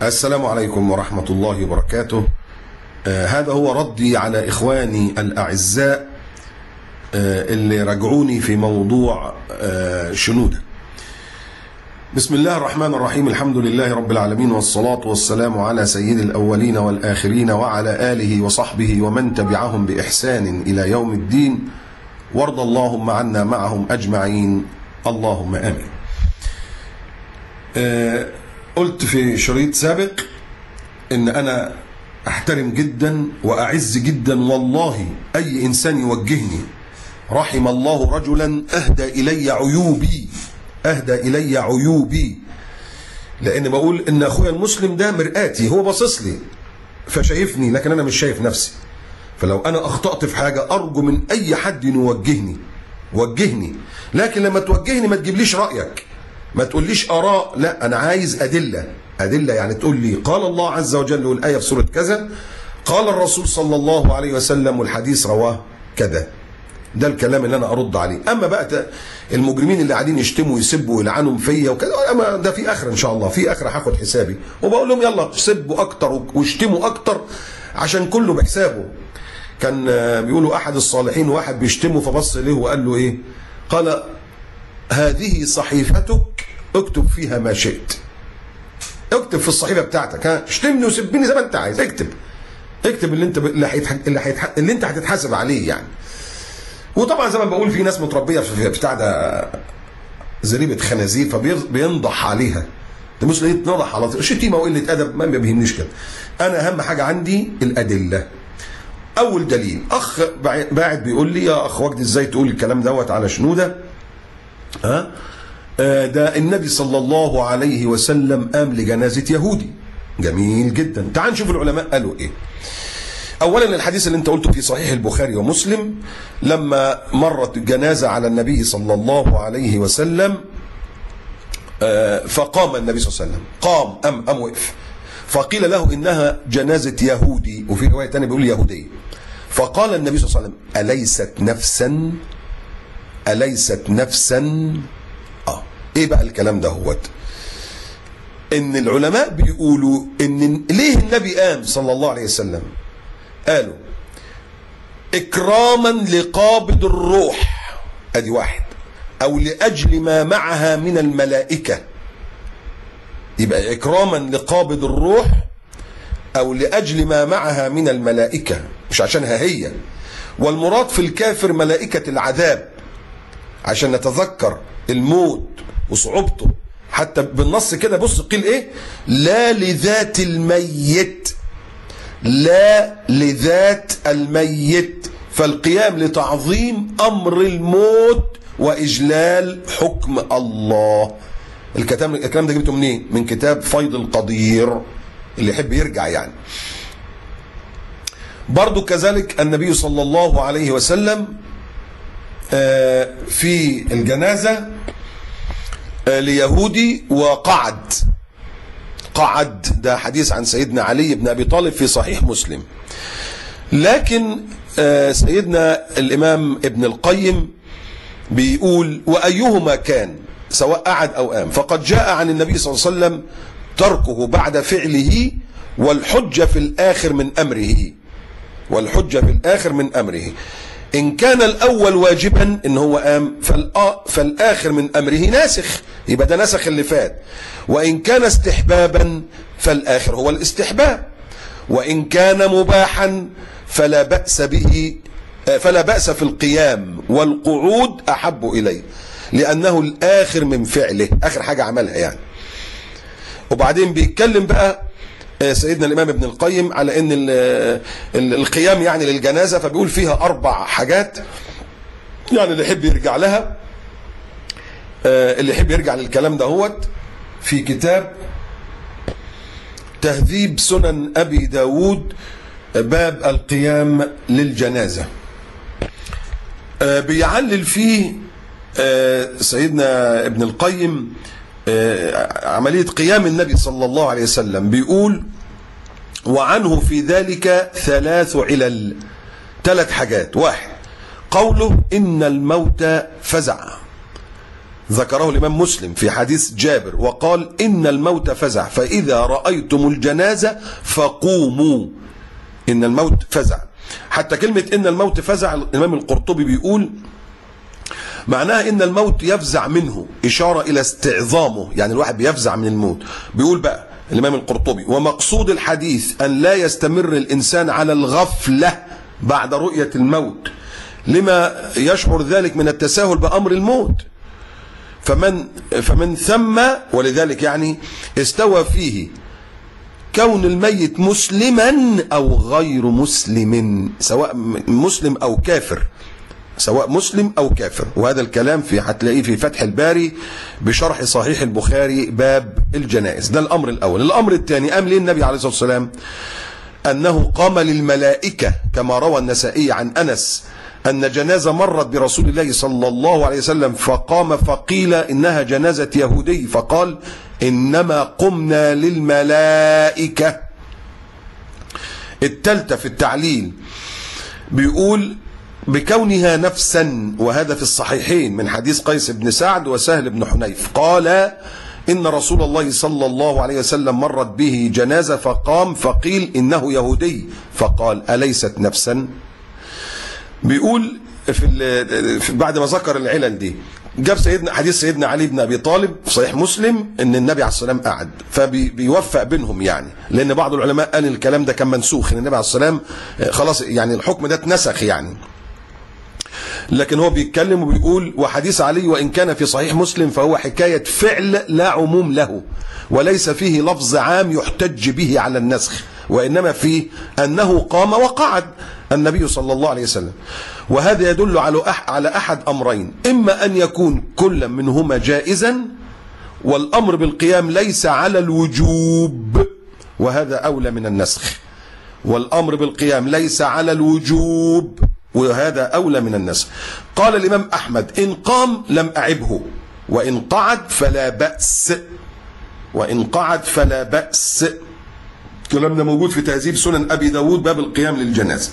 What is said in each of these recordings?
السلام عليكم ورحمة الله وبركاته. هذا هو ردي على إخواني الأعزاء اللي رجعوني في موضوع شنودة. بسم الله الرحمن الرحيم، الحمد لله رب العالمين، والصلاة والسلام على سيد الأولين والآخرين وعلى آله وصحبه ومن تبعهم بإحسان إلى يوم الدين، وارض اللهم عنا معهم أجمعين، اللهم آمين. قلت في شريط سابق إن أنا أحترم جدا وأعز جدا والله أي إنسان يوجهني. رحم الله رجلا أهدى إلي عيوبي، لأن بقول إن أخويا المسلم ده مرآتي، هو باصص لي فشايفني لكن أنا مش شايف نفسي. فلو أنا أخطأت في حاجة أرجو من أي حد وجهني، لكن لما توجهني ما تجيبليش رأيك، ما تقوليش آراء، لا أنا عايز أدلة. يعني تقول لي قال الله عز وجل والآية في سورة كذا، قال الرسول صلى الله عليه وسلم والحديث رواه كذا. ده الكلام اللي أنا أرد عليه. أما بقى المجرمين اللي قاعدين يشتموا ويسبوا ويلعنوا فيا وكذا، أما ده في آخر إن شاء الله، في آخر هاخد حسابي وبقول لهم يلا سبوا أكتر واشتموا أكتر عشان كله بحسابه. كان بيقولوا أحد الصالحين واحد بيشتمه فبص إليه وقال له إيه؟ قال هذه صحيفتك اكتب فيها ما شئت. اكتب في الصحيفة بتاعتك، اشتمني وسبني زي ما انت عايز، اكتب اللي انت هتتحاسب عليه يعني. وطبعا زي ما بقول في ناس متربيه في بتاع ده زريبه خنازير فبينضح عليها. ده مش يتنضح على شتيمه وقله ادب، ما بيهمنيش كده. انا اهم حاجه عندي الادله. اول دليل، اخ باعت بيقول لي يا اخ وجدي ازاي تقول الكلام دوت على شنوده؟ ده النبي صلى الله عليه وسلم قام لجنازه يهودي. جميل جدا. تعال نشوف العلماء قالوا ايه. اولا الحديث اللي انت قلته في صحيح البخاري ومسلم، لما مرت جنازه على النبي صلى الله عليه وسلم فقام النبي صلى الله عليه وسلم، قام وقف، فقيل له انها جنازه يهودي، وفي روايه ثانيه بيقول يهوديه. فقال النبي صلى الله عليه وسلم اليست نفسا. ايه بقى الكلام ده؟ ان العلماء بيقولوا ان ليه النبي قام صلى الله عليه وسلم؟ قالوا اكراما لقابض الروح، ادي واحد، او لاجل ما معها من الملائكه. يبقى اكراما لقابض الروح او لاجل ما معها من الملائكه، مش عشانها هي. والمراد في الكافر ملائكه العذاب، عشان نتذكر الموت وصعوبته. حتى بالنص كده بص قيل ايه؟ لا لذات الميت، فالقيام لتعظيم امر الموت واجلال حكم الله. الكلام ده جبته منين؟ من كتاب فيض القدير، اللي يحب يرجع يعني. برضو كذلك النبي صلى الله عليه وسلم في الجنازة ليهودي وقعد، ده حديث عن سيدنا علي بن أبي طالب في صحيح مسلم. لكن سيدنا الإمام ابن القيم بيقول وأيهما كان سواء قعد أو قام، فقد جاء عن النبي صلى الله عليه وسلم تركه بعد فعله والحجة في الآخر من أمره. إن كان الأول واجبا إن هو قام، فالآخر من أمره ناسخ، يبقى ده نسخ اللي فات. وإن كان استحبابا فالآخر هو الاستحباب. وإن كان مباحا فلا بأس في القيام، والقعود أحب إليه لأنه الآخر من فعله، آخر حاجة عملها يعني. وبعدين بيتكلم بقى سيدنا الإمام ابن القيم على ان القيام يعني للجنازة، فبيقول فيها 4 حاجات، يعني اللي يحب يرجع لها، اللي يحب يرجع للكلام ده في كتاب تهذيب سنن أبي داود باب القيام للجنازة. بيعلل فيه سيدنا ابن القيم عملية قيام النبي صلى الله عليه وسلم. بيقول وعنه في ذلك 3 علل، 3 حاجات. 1 قوله إن الموت فزع، ذكره الإمام مسلم في حديث جابر وقال إن الموت فزع فإذا رأيتم الجنازة فقوموا. إن الموت فزع. حتى كلمة إن الموت فزع الإمام القرطبي بيقول معناها إن الموت يفزع منه، إشارة إلى استعظامه، يعني الواحد بيفزع من الموت. بيقول بقى الإمام القرطبي ومقصود الحديث أن لا يستمر الإنسان على الغفلة بعد رؤية الموت لما يشعر ذلك من التساهل بأمر الموت، فمن ثم ولذلك يعني استوى فيه كون الميت مسلما أو غير مسلم، سواء مسلم أو كافر، سواء مسلم أو كافر. وهذا الكلام هتلاقيه في فتح الباري بشرح صحيح البخاري باب الجنائز. ده الأمر الأول. الأمر الثاني قام ليه النبي عليه الصلاة والسلام أنه قام للملائكة كما روى النسائي عن أنس أن جنازة مرت برسول الله صلى الله عليه وسلم فقام فقيل إنها جنازة يهودي فقال إنما قمنا للملائكة. التالتة في التعليل بيقول بكونها نفسا، وهذا في الصحيحين من حديث قيس بن سعد وسهل بن حنيف قال إن رسول الله صلى الله عليه وسلم مرت به جنازة فقام فقيل إنه يهودي فقال أليست نفسا. بيقول في بعد ما ذكر العلل دي جاب حديث سيدنا علي بن أبي طالب في صحيح مسلم إن النبي عليه الصلاة والسلام قعد، فبيوفق بينهم يعني، لأن بعض العلماء قال الكلام ده كان منسوخ، إن النبي عليه الصلاة والسلام خلاص يعني الحكم ده اتنسخ يعني، لكن هو بيتكلم وبيقول وحديث علي وإن كان في صحيح مسلم فهو حكاية فعل لا عموم له، وليس فيه لفظ عام يحتج به على النسخ، وإنما فيه أنه قام وقعد النبي صلى الله عليه وسلم. وهذا يدل على أحد أمرين، إما أن يكون كل منهما جائزا والأمر بالقيام ليس على الوجوب، وهذا أولى من النسخ، والأمر بالقيام ليس على الوجوب وهذا أولى من النسخ. قال الإمام أحمد إن قام لم أعبه وإن قعد فلا بأس، وإن قعد فلا بأس. الكلام ده موجود في تهذيب سنن أبي داود باب القيام للجنازة.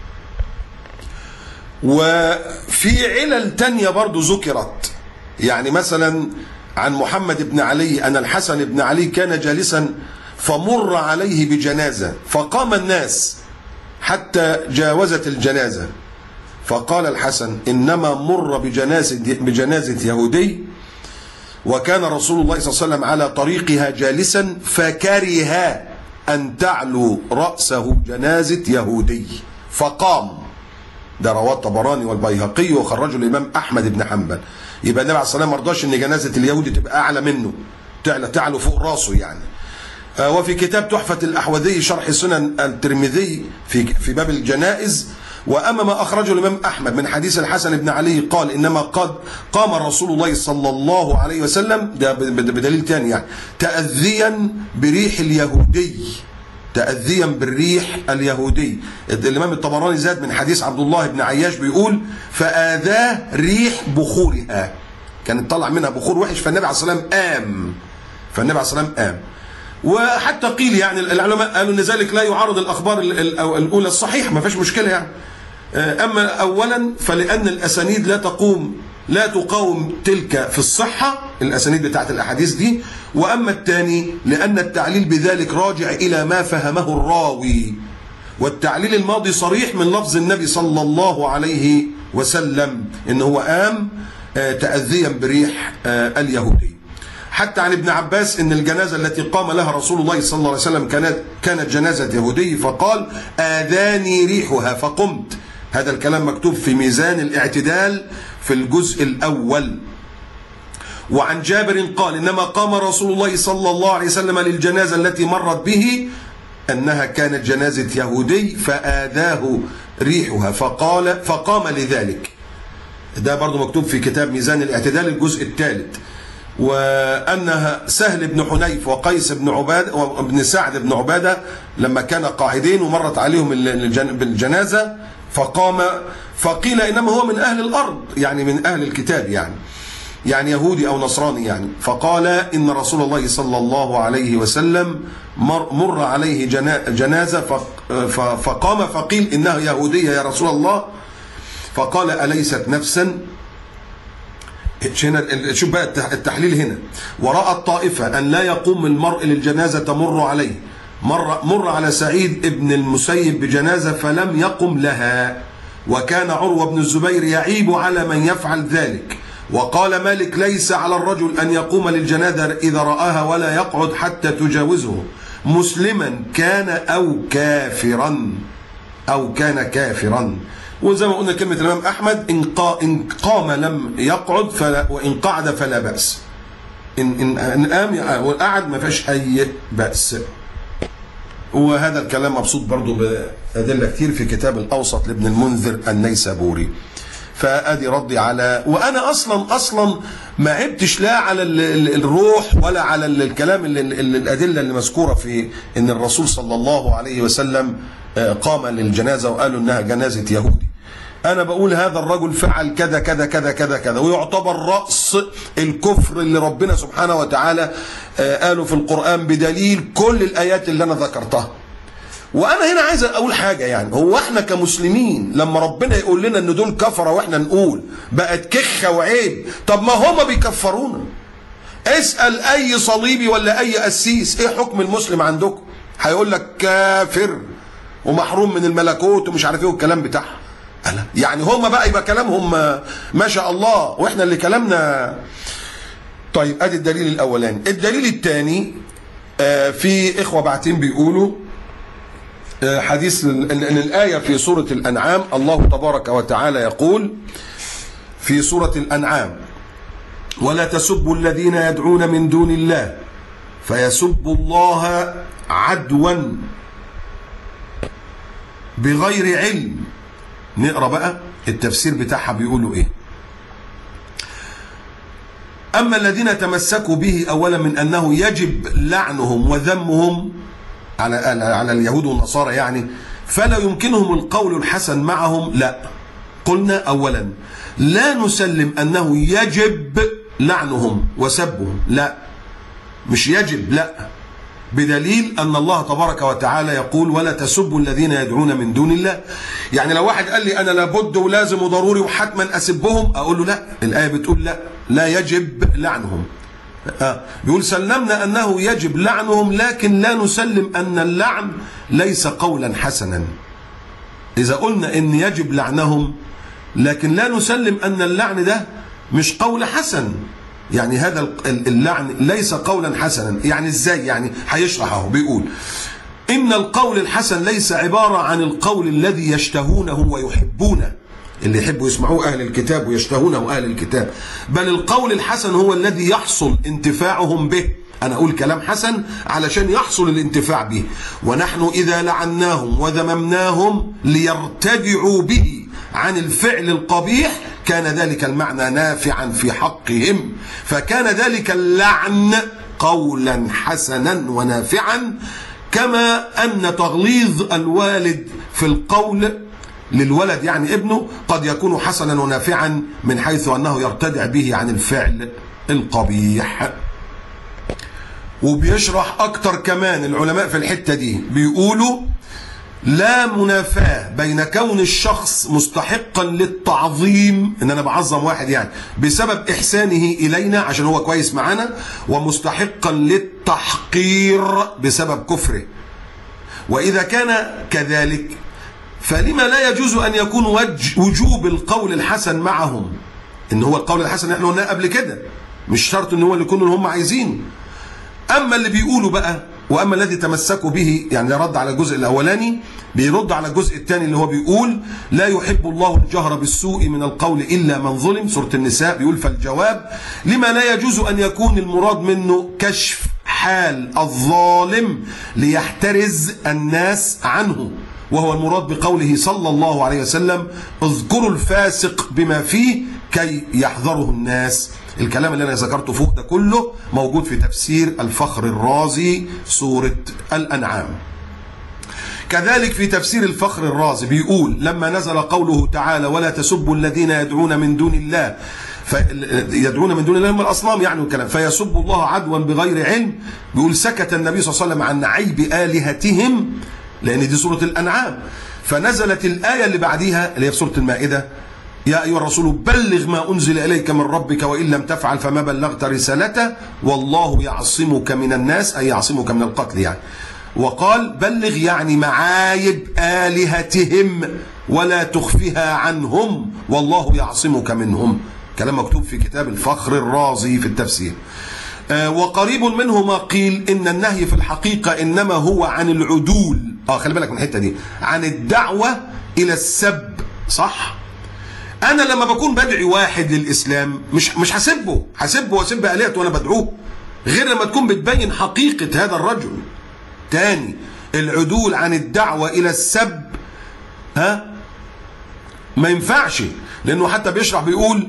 وفي علل تانية برضو ذكرت، يعني مثلا عن محمد بن علي أن الحسن بن علي كان جالسا فمر عليه بجنازة فقام الناس حتى جاوزت الجنازة فقال الحسن إنما مر بجنازة يهودي وكان رسول الله صلى الله عليه وسلم على طريقها جالسا فكره أن تعلو رأسه جنازة يهودي فقام. ده رواه الطبراني والبيهقي وخرجه الإمام أحمد بن حنبل. يبقى النبي عليه الصلاة والسلام ما رضاش إن جنازة اليهودي تبقى أعلى منه، تعلو فوق راسه يعني. وفي كتاب تحفة الأحوذي شرح سنن الترمذي في باب الجنائز وأما ما أخرجه الإمام أحمد من حديث الحسن بن علي قال إنما قد قام رسول الله صلى الله عليه وسلم، ده بدليل تاني يعني، تأذيا بريح اليهودي، تأذيا بالريح اليهودي. الإمام الطبراني زاد من حديث عبد الله بن عياش بيقول فآذاه ريح بخورها، كانت طلع منها بخور وحش فالنبي عليه الصلاة والسلام قام. وحتى قيل يعني العلماء قالوا ان ذلك لا يعارض الاخبار الاولى الصحيحه، ما فيش مشكله يعني. اما اولا فلان الاسانيد لا تقاوم تلك في الصحه، الاسانيد بتاعت الاحاديث دي. واما الثاني لان التعليل بذلك راجع الى ما فهمه الراوي، والتعليل الماضي صريح من لفظ النبي صلى الله عليه وسلم ان هو قام تأذيا بريح اليهودي. حتى عن ابن عباس ان الجنازه التي قام لها رسول الله صلى الله عليه وسلم كانت جنازه يهودي فقال آذاني ريحها فقمت. هذا الكلام مكتوب في ميزان الاعتدال في الجزء الاول. وعن جابر قال انما قام رسول الله صلى الله عليه وسلم للجنازه التي مرت به انها كانت جنازه يهودي فآذاه ريحها فقام لذلك. ده برضو مكتوب في كتاب ميزان الاعتدال الجزء الثالث. وأنها سهل بن حنيف وقيس بن عبادة وابن سعد بن عبادة لما كان قاعدين ومرت عليهم بالجنازة فقام فقيل إنما هو من أهل الأرض، يعني من أهل الكتاب يعني يهودي أو نصراني يعني. فقال إن رسول الله صلى الله عليه وسلم مر عليه جنازة فقام فقيل إنها يهودية يا رسول الله فقال أليست نفسا هنا شوف بقى التحليل هنا. ورأى الطائفة أن لا يقوم المرء للجنازة تمر عليه، مر على سعيد ابن المسيب بجنازة فلم يقم لها، وكان عروة بن الزبير يعيب على من يفعل ذلك. وقال مالك ليس على الرجل أن يقوم للجنازة إذا رآها ولا يقعد حتى تجاوزه، مسلما كان أو كافرا، أو كان كافرا. وزي ما قلنا كلمة الإمام أحمد إن قام لم يقعد وإن قعد فلا بأس. إن قام وقعد ما فيش أي بأس. وهذا الكلام مبسوط برضو بأدلة كتير في كتاب الأوسط لابن المنذر النيسابوري. فأدي ردي على، وأنا أصلا ما عبتش لا على الروح ولا على الكلام الأدلة اللي مذكورة في إن الرسول صلى الله عليه وسلم قام للجنازة وقالوا إنها جنازة يهودي. أنا بقول هذا الرجل فعل كذا كذا كذا كذا كذا، ويعتبر رأس الكفر اللي ربنا سبحانه وتعالى قاله في القرآن بدليل كل الآيات اللي أنا ذكرتها. وأنا هنا عايز أقول حاجة، يعني هو إحنا كمسلمين لما ربنا يقول لنا إن دول كفرة وإحنا نقول بقت كخة وعيب، طب ما هما بيكفرونا. اسأل أي صليبي ولا أي قسيس إيه حكم المسلم عندكم؟ هيقول لك كافر ومحروم من الملكوت ومش عارف إيه والكلام بتاعها. يعني هما بقى يبقى كلامهم ما شاء الله وإحنا اللي كلامنا. طيب أدي الدليل الأولاني. الدليل الثاني في إخوة باعتين بيقولوا حديث ان الآية في سورة الأنعام، الله تبارك وتعالى يقول في سورة الأنعام: ولا تسبوا الذين يدعون من دون الله فيسبوا الله عدوا بغير علم. نقرأ بقى التفسير بتاعها بيقولوا ايه. أما الذين تمسكوا به أولا من أنه يجب لعنهم وذمهم على اليهود والنصارى يعني، فلا يمكنهم القول الحسن معهم. لا، قلنا أولا لا نسلم أنه يجب لعنهم وسبهم، لا مش يجب، لا، بدليل أن الله تبارك وتعالى يقول ولا تسبوا الذين يدعون من دون الله. يعني لو واحد قال لي أنا لابد ولازم وضروري وحتما أسبهم، أقول له لا، الآية بتقول لا يجب لعنهم. بيقول سلمنا أنه يجب لعنهم لكن لا نسلم أن اللعن ليس قولا حسنا. إذا قلنا أن يجب لعنهم لكن لا نسلم أن اللعن ده مش قول حسن، يعني هذا اللعن ليس قولا حسنا. يعني إزاي؟ يعني هيشرحه. بيقول إن القول الحسن ليس عبارة عن القول الذي يشتهونه ويحبونه، اللي يحبوا يسمعوه أهل الكتاب ويشتهونه أهل الكتاب، بل القول الحسن هو الذي يحصل انتفاعهم به. أنا أقول كلام حسن علشان يحصل الانتفاع به. ونحن إذا لعناهم وذممناهم ليرتدعوا به عن الفعل القبيح كان ذلك المعنى نافعا في حقهم، فكان ذلك اللعن قولا حسنا ونافعا، كما أن تغليظ الوالد في القول للولد يعني ابنه قد يكون حسنا ونافعا من حيث أنه يرتدع به عن الفعل القبيح. وبيشرح أكتر كمان العلماء في الحتة دي، بيقولوا لا منافاة بين كون الشخص مستحقا للتعظيم، ان انا بعظم واحد يعني بسبب احسانه الينا عشان هو كويس معانا، ومستحقا للتحقير بسبب كفره. واذا كان كذلك فلما لا يجوز ان يكون وجوب القول الحسن معهم، ان هو القول الحسن احنا قلناه قبل كده مش شرط ان هو اللي يكونوا هم عايزين. اما اللي بيقولوا بقى واما الذي تمسكوا به، يعني رد على الجزء الاولاني، بيرد على الجزء الثاني اللي هو بيقول لا يحب الله الجهر بالسوء من القول الا من ظلم، سوره النساء. بيقول فالجواب لما لا يجوز ان يكون المراد منه كشف حال الظالم ليحترز الناس عنه، وهو المراد بقوله صلى الله عليه وسلم اذكروا الفاسق بما فيه كي يحذره الناس. الكلام اللي انا ذكرته فوق ده كله موجود في تفسير الفخر الرازي سورة الأنعام. كذلك في تفسير الفخر الرازي بيقول لما نزل قوله تعالى ولا تسبوا الذين يدعون من دون الله يدعون من دون الله من الأصنام يعني والكلام فيسبوا الله عدوا بغير علم، بيقول سكت النبي صلى الله عليه وسلم عن عيب آلهتهم، لأن دي سورة الأنعام، فنزلت الآية اللي بعديها اللي هي في سورة المائدة يا أيها الرسول بلغ ما أنزل إليك من ربك وإن لم تفعل فما بلغت رسالته والله يعصمك من الناس، أي يعصمك من القتل يعني. وقال بلغ يعني معايب آلهتهم ولا تخفها عنهم والله يعصمك منهم. كلام مكتوب في كتاب الفخر الرازي في التفسير. وقريب منه ما قيل إن النهي في الحقيقة إنما هو عن العدول، خلي بالك من الحتة دي، عن الدعوة إلى السب. صح؟ أنا لما بكون بدعي واحد للإسلام مش هسبه وأسب آلهته وأنا بدعوه، غير لما تكون بتبين حقيقة هذا الرجل. تاني، العدول عن الدعوة إلى السب ما ينفعش، لأنه حتى بيشرح بيقول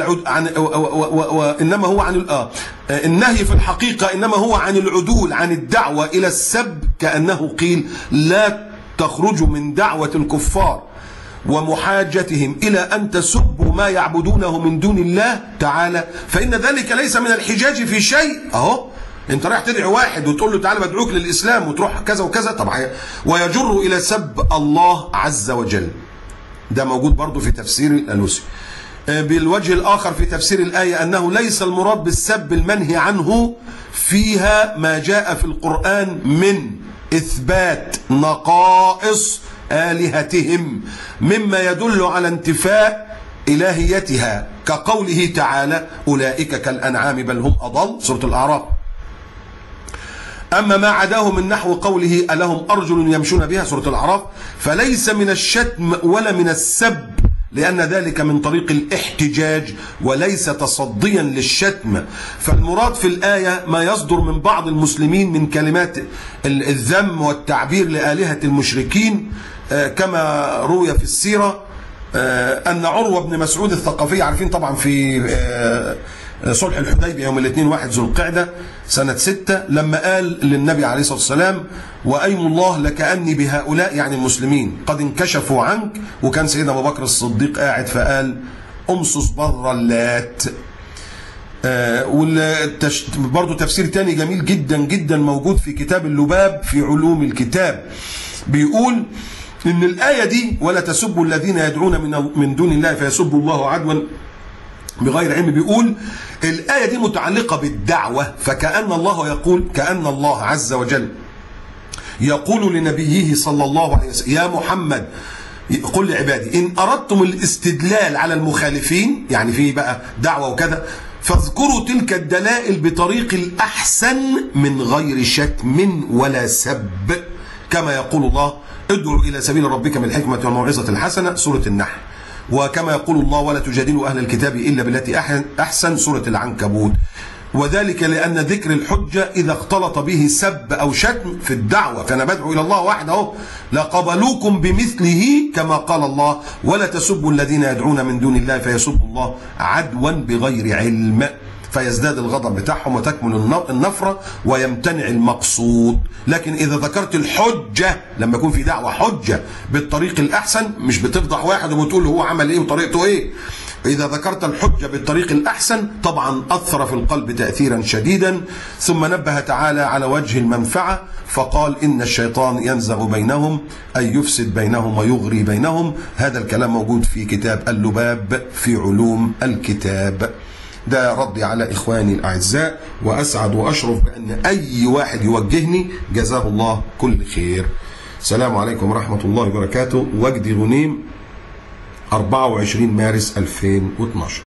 إنما هو عن النهي في الحقيقة إنما هو عن العدول عن الدعوة إلى السب، كأنه قيل لا تخرجوا من دعوة الكفار ومحاجتهم إلى أن تسبوا ما يعبدونه من دون الله تعالى، فإن ذلك ليس من الحجاج في شيء. انت رايح تدعي واحد وتقول له تعالى بدعوك للإسلام وتروح كذا وكذا، طبعا ويجر إلى سب الله عز وجل. ده موجود برضو في تفسير الألوسي. بالوجه الآخر في تفسير الآية أنه ليس المراد بالسب المنهي عنه فيها ما جاء في القرآن من إثبات نقائص آلهتهم مما يدل على انتفاء إلهيتها، كقوله تعالى أولئك كالأنعام بل هم أضل، سورة الأعراف. أما ما عداه من نحو قوله ألهم أرجل يمشون بها، سورة الأعراف، فليس من الشتم ولا من السب، لأن ذلك من طريق الاحتجاج وليس تصديا للشتم. فالمراد في الآية ما يصدر من بعض المسلمين من كلمات الذم والتعبير لآلهة المشركين، كما روي في السيرة أن عروة بن مسعود الثقفي، عارفين طبعا في صلح الحديبية يوم الاثنين 1 ذو القعدة سنة 6، لما قال للنبي عليه الصلاة والسلام وأيم الله لكأني بهؤلاء يعني المسلمين قد انكشفوا عنك، وكان سيدنا أبو بكر الصديق قاعد فقال أمصص بر اللات. برضو تفسير تاني جميل جدا جدا موجود في كتاب اللباب في علوم الكتاب، بيقول إن الآية دي ولا تسبوا الذين يدعون من دون الله فيسبوا الله عدوا بغير علم، بيقول الآية دي متعلقة بالدعوة، فكأن الله يقول، كأن الله عز وجل يقول لنبيه صلى الله عليه وسلم يا محمد قل لعبادي إن أردتم الاستدلال على المخالفين، يعني في بقى دعوة وكذا، فاذكروا تلك الدلائل بطريق الأحسن من غير شتم ولا سب، كما يقول الله ادعوا إلى سبيل ربك بالحكمة والموعظة الحسنة، سورة النحل. وكما يقول الله ولا تجادلوا أهل الكتاب إلا بالتي أحسن، سورة العنكبوت. وذلك لأن ذكر الحجة إذا اختلط به سب أو شتم في الدعوة، فأنا بدعو إلى الله وحده لقبلوكم بمثله، كما قال الله ولا تسبوا الذين يدعون من دون الله فيسبوا الله عدوا بغير علم، فيزداد الغضب بتاعهم وتكمل النفرة ويمتنع المقصود. لكن إذا ذكرت الحجة لما يكون في دعوة حجة بالطريق الأحسن، مش بتفضح واحد وبتقول هو عمل إيه وطريقته إيه، إذا ذكرت الحجة بالطريق الأحسن طبعا أثر في القلب تأثيرا شديدا. ثم نبه تعالى على وجه المنفعة فقال إن الشيطان ينزغ بينهم أي يفسد بينهم ويغري بينهم. هذا الكلام موجود في كتاب اللباب في علوم الكتاب. ده ردي على إخواني الأعزاء، وأسعد وأشرف بأن أي واحد يوجهني جزاه الله كل خير. السلام عليكم ورحمة الله وبركاته. وجدي غنيم 24 مارس 2012.